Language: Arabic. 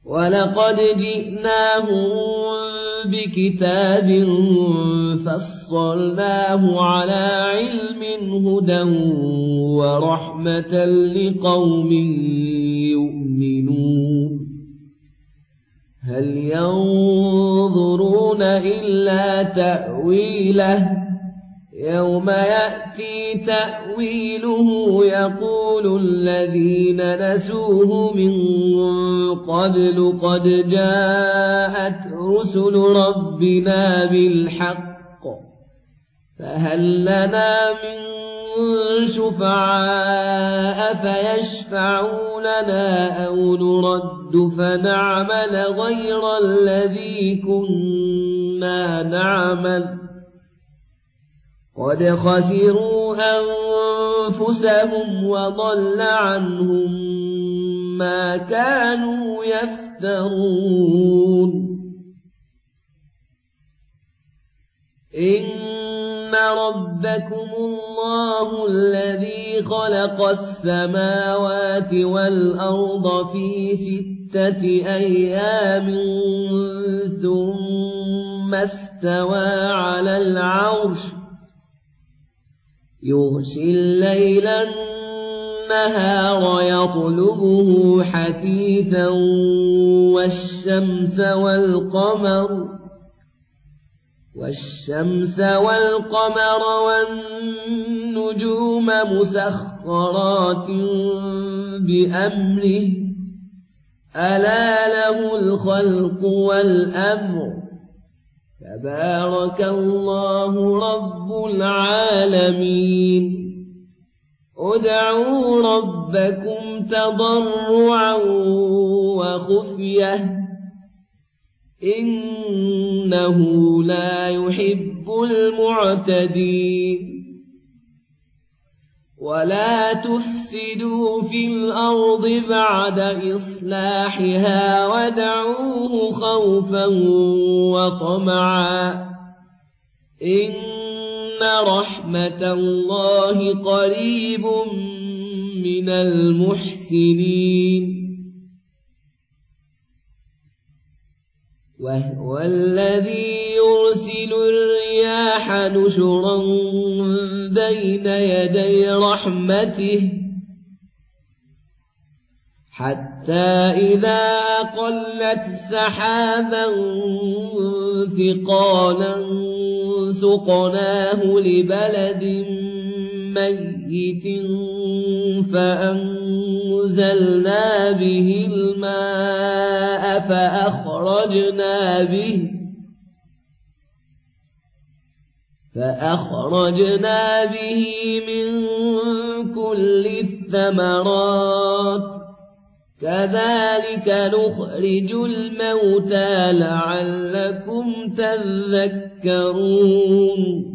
ولقد جئناهم بكتاب فصلناه على علم هدى ورحمة لقوم يؤمنون هل ينظرون إلا تأويله يوم يأتي تأويله يقول الذين نسوه من قبل قد جاءت رسل ربنا بالحق فهل لنا من شفعاء فيشفعوا لنا أو نرد فنعمل غير الذي كنا نعمل قد خسروا أنفسهم وضل عنهم ما كانوا يفترون إن ربكم الله الذي خلق السماوات والأرض في 6 أيام ثم استوى على العرش يغشي الليل النهار يطلبه حثيثا والشمس والقمر والنجوم مسخرات بأمره ألا له الخلق والأمر تبارك الله رب العالمين ادعوا ربكم تضرعا وخفية إنه لا يحب المعتدين ولا تفسدوا في الأرض بعد إصلاحها ودعوه خوفا وطمعا إن رحمة الله قريب من المحسنين وهو الذي يرسل الرياح نشرا بين يدي رحمته حتى إذا أقلت سحابا ثقالا سقناه لبلد ميت فأنزلنا به الماء فأخرجنا به من كل الثمرات كذلك نخرج الموتى لعلكم تذكرون